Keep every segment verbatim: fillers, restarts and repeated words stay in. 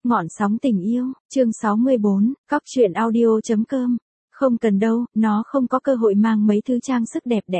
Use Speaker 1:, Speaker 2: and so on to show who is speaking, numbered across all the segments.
Speaker 1: Ngọn sóng tình yêu, chương sáu mươi bốn, cóc truyện audio chấm com. Không cần đâu, nó không có cơ hội mang mấy thứ trang sức đẹp đẽ.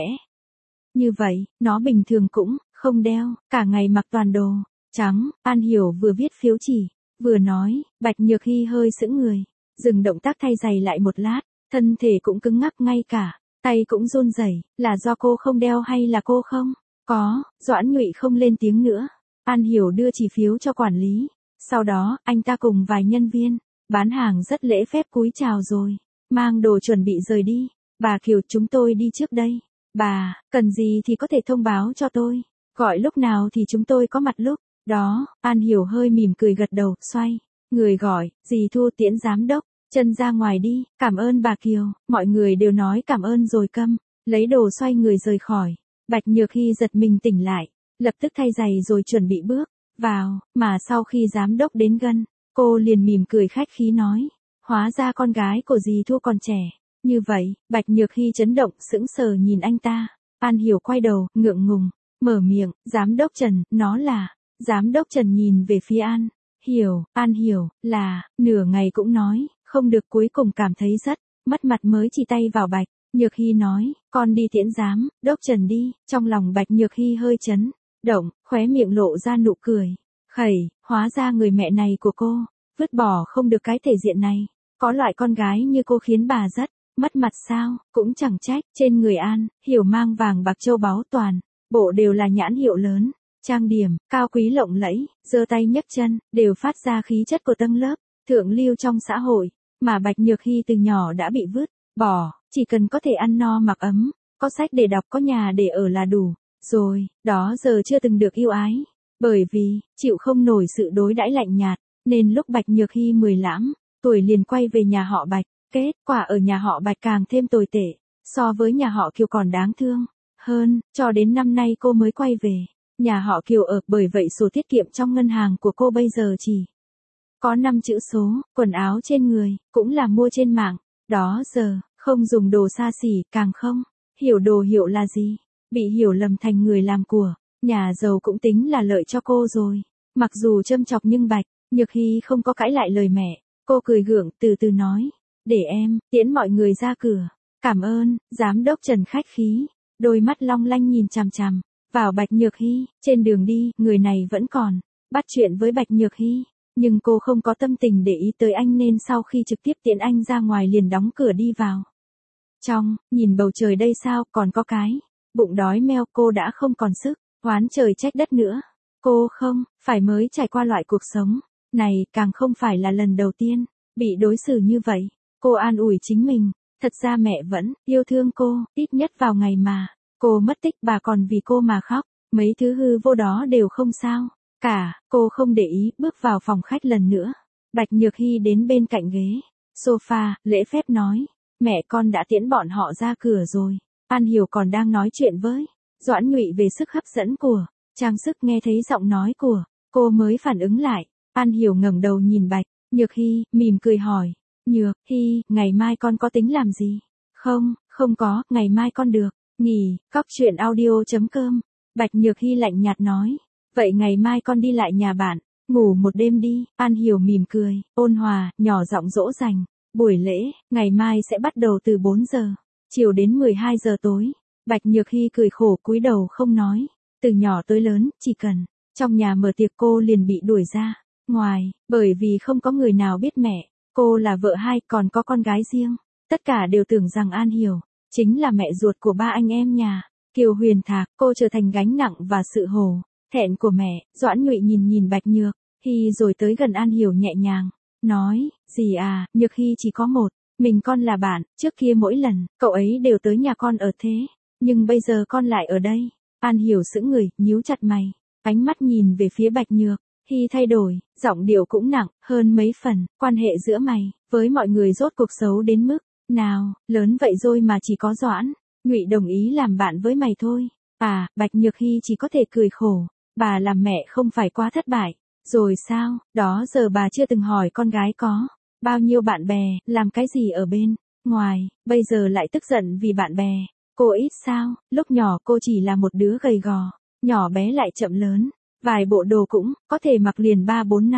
Speaker 1: Như vậy, nó bình thường cũng không đeo, cả ngày mặc toàn đồ trắng. An Hiểu vừa viết phiếu chỉ, vừa nói. Bạch Nhược Hy hơi sững người, dừng động tác thay giày lại một lát, thân thể cũng cứng ngắc, ngay cả tay cũng run rẩy. Là do cô không đeo hay là cô không có? Doãn Nhụy không lên tiếng nữa. An Hiểu đưa chỉ phiếu cho quản lý. Sau đó, anh ta cùng vài nhân viên bán hàng rất lễ phép cúi chào rồi mang đồ chuẩn bị rời đi. Bà Kiều, chúng tôi đi trước đây. Bà, cần gì thì có thể thông báo cho tôi. Gọi lúc nào thì chúng tôi có mặt lúc đó. An Hiểu hơi mỉm cười gật đầu, xoay người gọi, dì Thu, Tiễn giám đốc, chân ra ngoài đi. Cảm ơn bà Kiều. Mọi người đều nói cảm ơn rồi câm, lấy đồ xoay người rời khỏi. Bạch Nhược Hy giật mình tỉnh lại, lập tức thay giày rồi chuẩn bị bước vào, mà sau khi giám đốc đến gần, cô liền mỉm cười khách khí nói, hóa ra con gái của dì Thu còn trẻ như vậy. Bạch Nhược Hy chấn động, sững sờ nhìn anh ta. An Hiểu quay đầu, ngượng ngùng mở miệng, giám đốc Trần, nó là giám đốc Trần. Nhìn về phía An Hiểu, An Hiểu là nửa ngày cũng nói không được, cuối cùng cảm thấy rất mất mặt mới chỉ tay vào Bạch Nhược Hy nói, con đi tiễn giám đốc Trần đi. Trong lòng Bạch Nhược Hy hơi chấn động, khóe miệng lộ ra nụ cười khẩy. Hóa ra người mẹ này của cô vứt bỏ không được cái thể diện này. Có loại con gái như cô khiến bà rất mất mặt sao? Cũng chẳng trách, trên người An Hiểu mang vàng bạc châu báu toàn bộ đều là nhãn hiệu lớn, trang điểm cao quý lộng lẫy, giơ tay nhấc chân đều phát ra khí chất của tầng lớp thượng lưu trong xã hội. Mà Bạch Nhược Hy từ nhỏ đã bị vứt bỏ, chỉ cần có thể ăn no mặc ấm, có sách để đọc, có nhà để ở là đủ rồi. Đó giờ chưa từng được yêu ái, bởi vì chịu không nổi sự đối đãi lạnh nhạt, nên lúc Bạch Nhược Hy mười lăm tuổi liền quay về nhà họ Bạch. Kết quả ở nhà họ Bạch càng thêm tồi tệ, so với nhà họ Kiều còn đáng thương hơn. Cho đến năm nay cô mới quay về nhà họ Kiều ở, bởi vậy sổ tiết kiệm trong ngân hàng của cô bây giờ chỉ có năm chữ số. Quần áo trên người cũng là mua trên mạng, đó giờ không dùng đồ xa xỉ, càng không hiểu đồ hiệu là gì. Bị hiểu lầm thành người làm của nhà giàu cũng tính là lợi cho cô rồi. Mặc dù châm chọc nhưng Bạch Nhược Hy không có cãi lại lời mẹ. Cô cười gượng, từ từ nói, để em tiễn mọi người ra cửa. Cảm ơn. Giám đốc Trần khách khí, đôi mắt long lanh nhìn chằm chằm vào Bạch Nhược Hy. Trên đường đi, người này vẫn còn bắt chuyện với Bạch Nhược Hy, nhưng cô không có tâm tình để ý tới anh, nên sau khi trực tiếp tiễn anh ra ngoài liền đóng cửa đi vào trong. Nhìn bầu trời đây sao, còn có cái bụng đói meo. Cô đã không còn sức oán trời trách đất nữa. Cô không phải mới trải qua loại cuộc sống này, càng không phải là lần đầu tiên bị đối xử như vậy. Cô an ủi chính mình, thật ra mẹ vẫn yêu thương cô, ít nhất vào ngày mà cô mất tích bà còn vì cô mà khóc. Mấy thứ hư vô đó đều không sao cả. Cô không để ý, bước vào phòng khách lần nữa. Bạch Nhược Hy đến bên cạnh ghế sofa, lễ phép nói, mẹ con đã tiễn bọn họ ra cửa rồi. An Hiểu còn đang nói chuyện với Doãn Nhụy về sức hấp dẫn của trang sức, nghe thấy giọng nói của cô mới phản ứng lại. An Hiểu ngẩng đầu nhìn Bạch Nhược Hy, mỉm cười hỏi, Nhược Hy, ngày mai con có tính làm gì không? Không có, ngày mai con được nghỉ. Cóc truyện audio chấm com. Bạch Nhược Hy lạnh nhạt nói, vậy ngày mai con đi lại nhà bạn ngủ một đêm đi. An Hiểu mỉm cười ôn hòa, nhỏ giọng dỗ dành, buổi lễ ngày mai sẽ bắt đầu từ bốn giờ chiều đến mười hai giờ tối. Bạch Nhược Hy cười khổ cúi đầu không nói. Từ nhỏ tới lớn, chỉ cần trong nhà mở tiệc cô liền bị đuổi ra ngoài, bởi vì không có người nào biết mẹ cô là vợ hai, còn có con gái riêng. Tất cả đều tưởng rằng An Hiểu chính là mẹ ruột của ba anh em nhà Kiều Huyền Thạc. Cô trở thành gánh nặng và sự hổ thẹn của mẹ. Doãn Nhụy nhìn nhìn Bạch Nhược Hy rồi tới gần An Hiểu nhẹ nhàng nói, dì à, Nhược Hy chỉ có một mình con là bạn. Trước kia mỗi lần cậu ấy đều tới nhà con ở thế, nhưng bây giờ con lại ở đây. An Hiểu sững người, nhíu chặt mày, ánh mắt nhìn về phía Bạch Nhược Hy thay đổi, giọng điệu cũng nặng hơn mấy phần. Quan hệ giữa mày với mọi người rốt cuộc xấu đến mức nào? Lớn vậy rồi mà chỉ có Doãn Nhụy đồng ý làm bạn với mày thôi à? Bạch Nhược Hy chỉ có thể cười khổ. Bà làm mẹ không phải quá thất bại rồi sao? Đó giờ bà chưa từng hỏi con gái có bao nhiêu bạn bè, làm cái gì ở bên ngoài, bây giờ lại tức giận vì bạn bè cô ít sao? Lúc nhỏ cô chỉ là một đứa gầy gò, nhỏ bé lại chậm lớn, vài bộ đồ cũng có thể mặc liền ba bốn năm.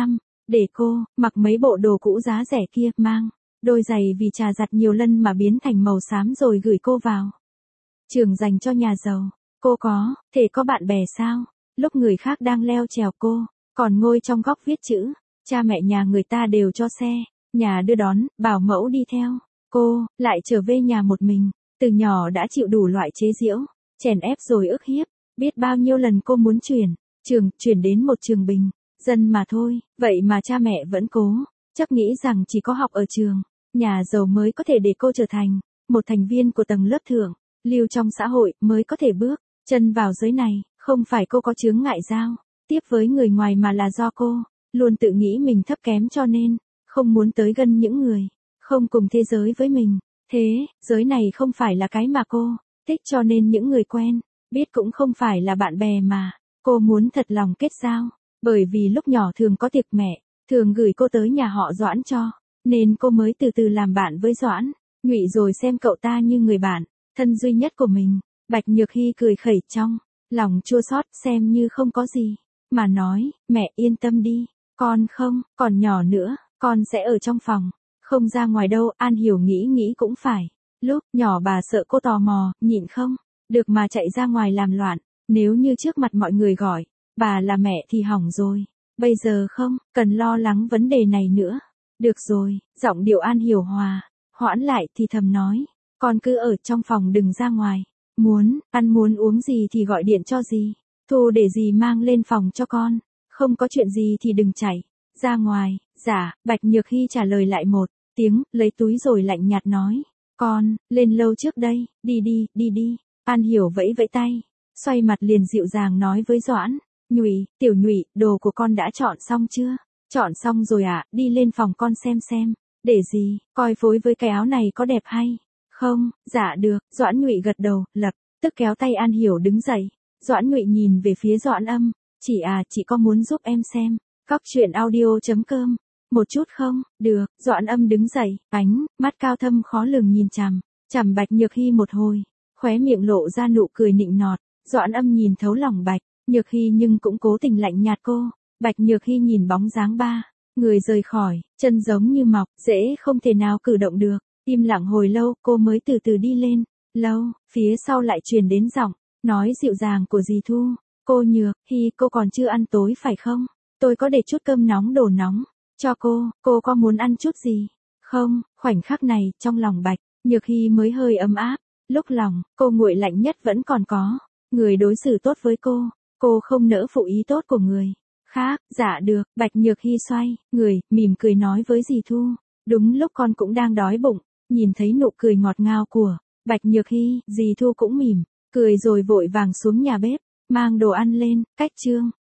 Speaker 1: để cô, mặc mấy bộ đồ cũ giá rẻ kia, mang đôi giày vì trà giặt nhiều lần mà biến thành màu xám rồi gửi cô vào trường dành cho nhà giàu. Cô có thể có bạn bè sao? Lúc người khác đang leo trèo cô, còn ngồi trong góc viết chữ, cha mẹ nhà người ta đều cho xe, nhà đưa đón, bảo mẫu đi theo. Cô, lại trở về nhà một mình, từ nhỏ đã chịu đủ loại chế giễu, chèn ép rồi ức hiếp, biết bao nhiêu lần cô muốn chuyển, trường, chuyển đến một trường bình, dân mà thôi, vậy mà cha mẹ vẫn cố, chắc nghĩ rằng chỉ có học ở trường, nhà giàu mới có thể để cô trở thành một thành viên của tầng lớp thượng, lưu trong xã hội mới có thể bước chân vào giới này, không phải cô có chướng ngại giao tiếp với người ngoài mà là do cô luôn tự nghĩ mình thấp kém cho nên không muốn tới gần những người không cùng thế giới với mình. Thế, giới này không phải là cái mà cô thích cho nên những người quen biết cũng không phải là bạn bè mà cô muốn thật lòng kết giao, bởi vì lúc nhỏ thường có tiệc mẹ thường gửi cô tới nhà họ Doãn cho, nên cô mới từ từ làm bạn với Doãn Nhụy rồi xem cậu ta như người bạn thân duy nhất của mình. Bạch Nhược Hy cười khẩy trong lòng chua xót, xem như không có gì mà nói, mẹ yên tâm đi, con không còn nhỏ nữa, con sẽ ở trong phòng, không ra ngoài đâu. An Hiểu nghĩ nghĩ cũng phải, lúc nhỏ bà sợ cô tò mò, nhịn không được mà chạy ra ngoài làm loạn, nếu như trước mặt mọi người gọi bà là mẹ thì hỏng rồi, bây giờ không cần lo lắng vấn đề này nữa. Được rồi, giọng điệu An Hiểu hòa hoãn lại thì thầm nói, con cứ ở trong phòng đừng ra ngoài, muốn ăn muốn uống gì thì gọi điện cho dì Thu để dì mang lên phòng cho con, không có chuyện gì thì đừng chạy ra ngoài. Dạ, Bạch Nhược Hy trả lời lại một tiếng, lấy túi rồi lạnh nhạt nói, con lên lâu trước đây, đi đi, đi đi. An Hiểu vẫy vẫy tay, xoay mặt liền dịu dàng nói với Doãn Nhụy, Tiểu Nhụy, đồ của con đã chọn xong chưa? Chọn xong rồi ạ, à, đi lên phòng con xem xem, để gì coi phối với cái áo này có đẹp hay không? Dạ được. Doãn Nhụy gật đầu, lập tức kéo tay An Hiểu đứng dậy. Doãn Nhụy nhìn về phía Doãn Âm, chị à, chị có muốn giúp em xem các truyện audio.com một chút không? Được. Doãn Âm đứng dậy, ánh mắt cao thâm khó lường nhìn chằm chằm Bạch Nhược Hy một hồi, khóe miệng lộ ra nụ cười nịnh nọt. Doãn Âm nhìn thấu lòng Bạch Nhược Hy nhưng cũng cố tình lạnh nhạt cô. Bạch Nhược Hy nhìn bóng dáng ba người rời khỏi, chân giống như mọc, dễ không thể nào cử động được. Im lặng hồi lâu, cô mới từ từ đi lên. Lâu, phía sau lại truyền đến giọng nói dịu dàng của dì Thu. Cô Nhược Hy, cô còn chưa ăn tối phải không? Tôi có để chút cơm nóng đồ nóng cho cô, cô có muốn ăn chút gì không? Khoảnh khắc này, trong lòng Bạch Nhược Hy mới hơi ấm áp. Lúc lòng cô nguội lạnh nhất vẫn còn có người đối xử tốt với cô, cô không nỡ phụ ý tốt của người khác. Dạ được. Bạch Nhược Hy xoay người, mỉm cười nói với dì Thu, đúng lúc con cũng đang đói bụng. Nhìn thấy nụ cười ngọt ngào của Bạch Nhược Hy, dì Thu cũng mỉm cười rồi vội vàng xuống nhà bếp mang đồ ăn lên. Cách chương